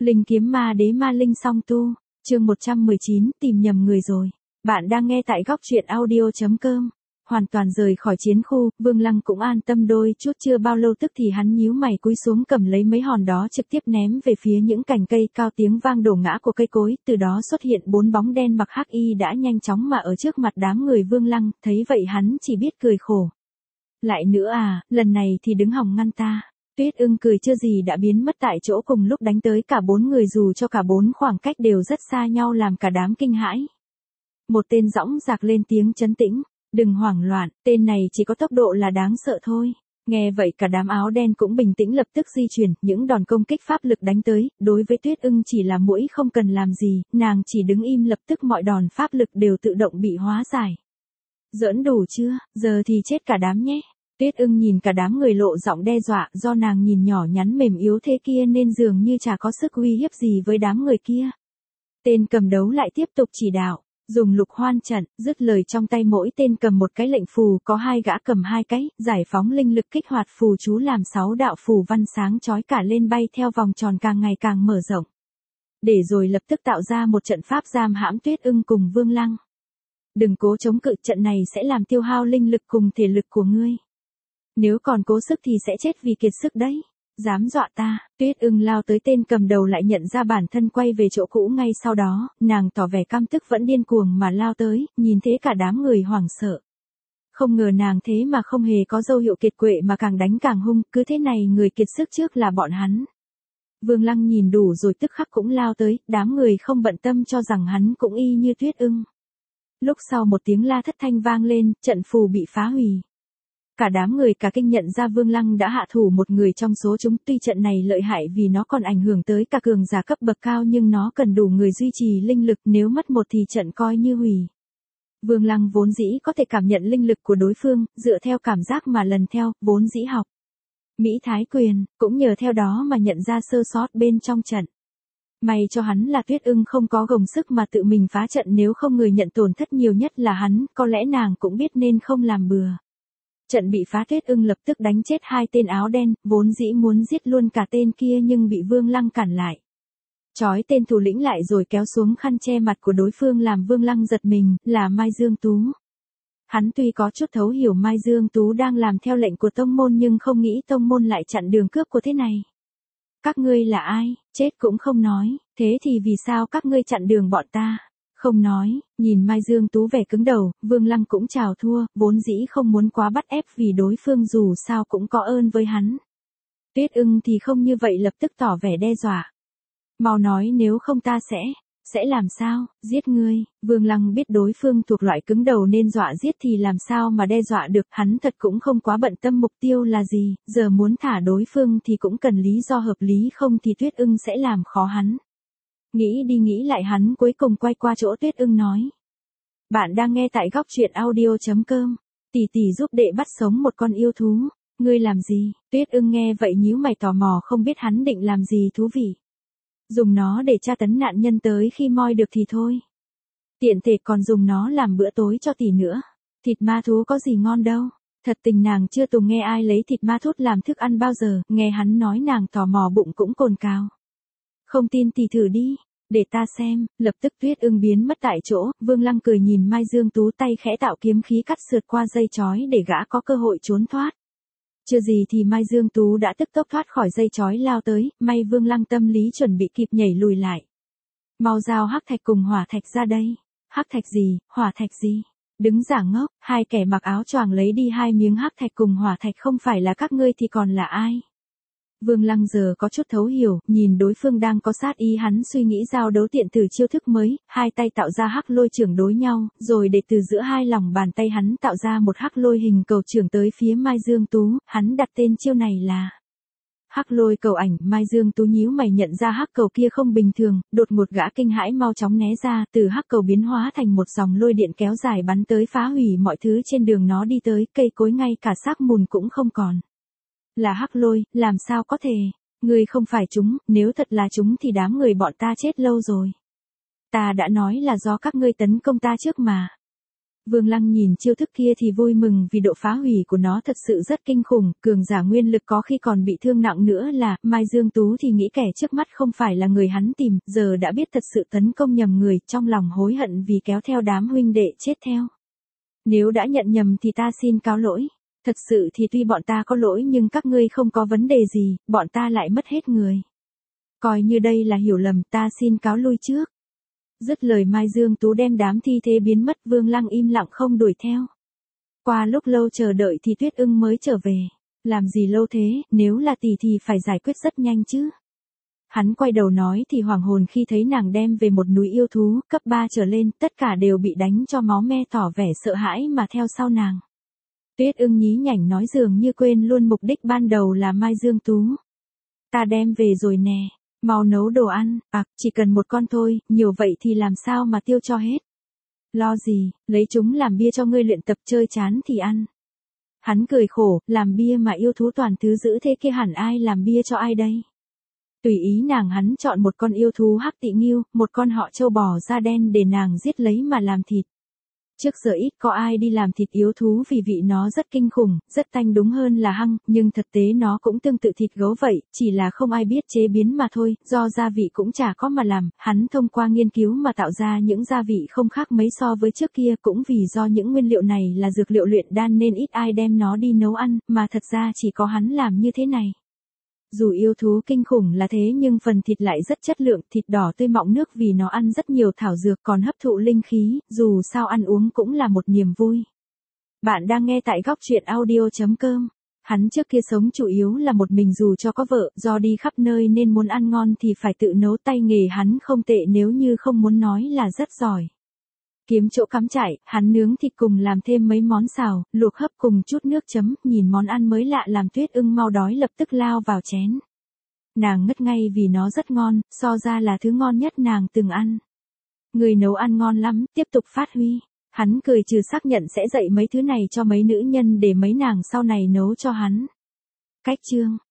Linh kiếm ma đế ma linh song tu, chương 119, tìm nhầm người rồi. Bạn đang nghe tại góc truyện audio.com. Hoàn toàn rời khỏi chiến khu, Vương Lăng cũng an tâm đôi chút, chưa bao lâu tức thì hắn nhíu mày cúi xuống cầm lấy mấy hòn đó trực tiếp ném về phía những cành cây cao, tiếng vang đổ ngã của cây cối, từ đó xuất hiện 4 bóng đen mặc hắc y đã nhanh chóng mà ở trước mặt đám người Vương Lăng, thấy vậy hắn chỉ biết cười khổ. Lại nữa à, lần này thì đứng hòng ngăn ta. Tuyết Ưng cười chưa gì đã biến mất tại chỗ cùng lúc đánh tới cả 4 người, dù cho cả 4 khoảng cách đều rất xa nhau làm cả đám kinh hãi. Một tên dõng dạc lên tiếng trấn tĩnh, đừng hoảng loạn, tên này chỉ có tốc độ là đáng sợ thôi. Nghe vậy cả đám áo đen cũng bình tĩnh lập tức di chuyển, những đòn công kích pháp lực đánh tới, đối với Tuyết Ưng chỉ là muỗi không cần làm gì, nàng chỉ đứng im lập tức mọi đòn pháp lực đều tự động bị hóa giải. Giỡn đủ chưa, giờ thì chết cả đám nhé. Tuyết Ưng nhìn cả đám người lộ giọng đe dọa, do nàng nhìn nhỏ nhắn mềm yếu thế kia nên dường như chả có sức uy hiếp gì với đám người kia. Tên cầm đấu lại tiếp tục chỉ đạo, dùng lục hoan trận, dứt lời trong tay mỗi tên cầm một cái lệnh phù, có 2 gã cầm 2 cái, giải phóng linh lực kích hoạt phù chú làm 6 đạo phù văn sáng chói cả lên bay theo vòng tròn càng ngày càng mở rộng. Để rồi lập tức tạo ra một trận pháp giam hãm Tuyết Ưng cùng Vương Lăng. Đừng cố chống cự, trận này sẽ làm tiêu hao linh lực cùng thể lực của ngươi. Nếu còn cố sức thì sẽ chết vì kiệt sức đấy. Dám dọa ta. Tuyết Ưng lao tới, tên cầm đầu lại nhận ra bản thân quay về chỗ cũ ngay sau đó, nàng tỏ vẻ căm tức vẫn điên cuồng mà lao tới, nhìn thế cả đám người hoảng sợ. Không ngờ nàng thế mà không hề có dấu hiệu kiệt quệ mà càng đánh càng hung, cứ thế này người kiệt sức trước là bọn hắn. Vương Lăng nhìn đủ rồi tức khắc cũng lao tới, đám người không bận tâm cho rằng hắn cũng y như Tuyết Ưng. Lúc sau một tiếng la thất thanh vang lên, trận phù bị phá hủy. Cả đám người cả kinh nhận ra Vương Lăng đã hạ thủ một người trong số chúng, tuy trận này lợi hại vì nó còn ảnh hưởng tới cả cường giả cấp bậc cao nhưng nó cần đủ người duy trì linh lực, nếu mất một thì trận coi như hủy. Vương Lăng vốn dĩ có thể cảm nhận linh lực của đối phương, dựa theo cảm giác mà lần theo, vốn dĩ học Mỹ Thái Quyền, cũng nhờ theo đó mà nhận ra sơ sót bên trong trận. May cho hắn là Tuyết Ưng không có gồng sức mà tự mình phá trận, nếu không người nhận tổn thất nhiều nhất là hắn, có lẽ nàng cũng biết nên không làm bừa. Trận bị phá, Tuyết Ưng lập tức đánh chết 2 tên áo đen, vốn dĩ muốn giết luôn cả tên kia nhưng bị Vương Lăng cản lại. Trói tên thủ lĩnh lại rồi kéo xuống khăn che mặt của đối phương làm Vương Lăng giật mình, là Mai Dương Tú. Hắn tuy có chút thấu hiểu Mai Dương Tú đang làm theo lệnh của tông môn nhưng không nghĩ tông môn lại chặn đường cướp của thế này. Các ngươi là ai, chết cũng không nói, thế thì vì sao các ngươi chặn đường bọn ta? Không nói, nhìn Mai Dương Tú vẻ cứng đầu, Vương Lăng cũng chào thua, vốn dĩ không muốn quá bắt ép vì đối phương dù sao cũng có ơn với hắn. Tuyết Ưng thì không như vậy, lập tức tỏ vẻ đe dọa. Mau nói, nếu không ta sẽ làm sao, giết ngươi. Vương Lăng biết đối phương thuộc loại cứng đầu nên dọa giết thì làm sao mà đe dọa được, hắn thật cũng không quá bận tâm mục tiêu là gì, giờ muốn thả đối phương thì cũng cần lý do hợp lý, không thì Tuyết Ưng sẽ làm khó hắn. Nghĩ đi nghĩ lại hắn cuối cùng quay qua chỗ Tuyết Ưng nói. Bạn đang nghe tại góc truyện audio.com. Tỷ tỷ giúp đệ bắt sống một con yêu thú. Ngươi làm gì? Tuyết Ưng nghe vậy nhíu mày tò mò, không biết hắn định làm gì thú vị. Dùng nó để tra tấn nạn nhân tới khi moi được thì thôi. Tiện thể còn dùng nó làm bữa tối cho tỷ nữa. Thịt ma thú có gì ngon đâu. Thật tình nàng chưa từng nghe ai lấy thịt ma thút làm thức ăn bao giờ, nghe hắn nói nàng tò mò bụng cũng cồn cào. Không tin thì thử đi, để ta xem. Lập tức Tuyết Ưng biến mất tại chỗ, Vương Lăng cười nhìn Mai Dương Tú tay khẽ tạo kiếm khí cắt sượt qua dây chói để gã có cơ hội trốn thoát. Chưa gì thì Mai Dương Tú đã tức tốc thoát khỏi dây chói lao tới, may Vương Lăng tâm lý chuẩn bị kịp nhảy lùi lại. Mau giao hắc thạch cùng hỏa thạch ra đây. Hắc thạch gì, hỏa thạch gì? Đứng giả ngốc, 2 kẻ mặc áo choàng lấy đi 2 miếng hắc thạch cùng hỏa thạch, không phải là các ngươi thì còn là ai? Vương Lăng giờ có chút thấu hiểu, nhìn đối phương đang có sát ý hắn suy nghĩ giao đấu tiện từ chiêu thức mới, 2 tay tạo ra hắc lôi chưởng đối nhau, rồi để từ giữa 2 lòng bàn tay hắn tạo ra một hắc lôi hình cầu chưởng tới phía Mai Dương Tú, hắn đặt tên chiêu này là hắc lôi cầu ảnh. Mai Dương Tú nhíu mày nhận ra hắc cầu kia không bình thường, đột ngột gã kinh hãi mau chóng né ra, từ hắc cầu biến hóa thành một dòng lôi điện kéo dài bắn tới phá hủy mọi thứ trên đường nó đi tới, cây cối ngay cả xác mùn cũng không còn. Là hắc lôi, làm sao có thể? Ngươi không phải chúng, nếu thật là chúng thì đám người bọn ta chết lâu rồi. Ta đã nói là do các ngươi tấn công ta trước mà. Vương Lăng nhìn chiêu thức kia thì vui mừng vì độ phá hủy của nó thật sự rất kinh khủng, cường giả nguyên lực có khi còn bị thương nặng nữa là, Mai Dương Tú thì nghĩ kẻ trước mắt không phải là người hắn tìm, giờ đã biết thật sự tấn công nhầm người, trong lòng hối hận vì kéo theo đám huynh đệ chết theo. Nếu đã nhận nhầm thì ta xin cáo lỗi. Thật sự thì tuy bọn ta có lỗi nhưng các ngươi không có vấn đề gì, bọn ta lại mất hết người. Coi như đây là hiểu lầm, ta xin cáo lui trước. Dứt lời Mai Dương Tú đem đám thi thể biến mất, Vương Lăng im lặng không đuổi theo. Qua lúc lâu chờ đợi thì Tuyết Ưng mới trở về. Làm gì lâu thế, nếu là tỷ thì phải giải quyết rất nhanh chứ. Hắn quay đầu nói thì hoàng hồn khi thấy nàng đem về một núi yêu thú, cấp 3 trở lên, tất cả đều bị đánh cho máu me tỏ vẻ sợ hãi mà theo sau nàng. Tuyết Ưng nhí nhảnh nói dường như quên luôn mục đích ban đầu là Mai Dương Tú. Ta đem về rồi nè, mau nấu đồ ăn, chỉ cần một con thôi, nhiều vậy thì làm sao mà tiêu cho hết. Lo gì, lấy chúng làm bia cho ngươi luyện tập, chơi chán thì ăn. Hắn cười khổ, làm bia mà yêu thú toàn thứ dữ thế kia hẳn ai làm bia cho ai đây. Tùy ý nàng, hắn chọn một con yêu thú hắc tị ngưu, một con họ trâu bò da đen để nàng giết lấy mà làm thịt. Trước giờ ít có ai đi làm thịt yêu thú vì vị nó rất kinh khủng, rất tanh, đúng hơn là hăng, nhưng thực tế nó cũng tương tự thịt gấu vậy, chỉ là không ai biết chế biến mà thôi, do gia vị cũng chả có mà làm, hắn thông qua nghiên cứu mà tạo ra những gia vị không khác mấy so với trước kia, cũng vì do những nguyên liệu này là dược liệu luyện đan nên ít ai đem nó đi nấu ăn, mà thật ra chỉ có hắn làm như thế này. Dù yêu thú kinh khủng là thế nhưng phần thịt lại rất chất lượng, thịt đỏ tươi mọng nước vì nó ăn rất nhiều thảo dược còn hấp thụ linh khí, dù sao ăn uống cũng là một niềm vui. Bạn đang nghe tại góc truyện audio.com. Hắn trước kia sống chủ yếu là một mình dù cho có vợ, do đi khắp nơi nên muốn ăn ngon thì phải tự nấu, tay nghề hắn không tệ nếu như không muốn nói là rất giỏi. Kiếm chỗ cắm trại, hắn nướng thịt cùng làm thêm mấy món xào, luộc hấp cùng chút nước chấm, nhìn món ăn mới lạ làm Tuyết Ưng mau đói lập tức lao vào chén. Nàng ngất ngay vì nó rất ngon, so ra là thứ ngon nhất nàng từng ăn. Người nấu ăn ngon lắm, tiếp tục phát huy. Hắn cười trừ xác nhận sẽ dạy mấy thứ này cho mấy nữ nhân để mấy nàng sau này nấu cho hắn. Cách chương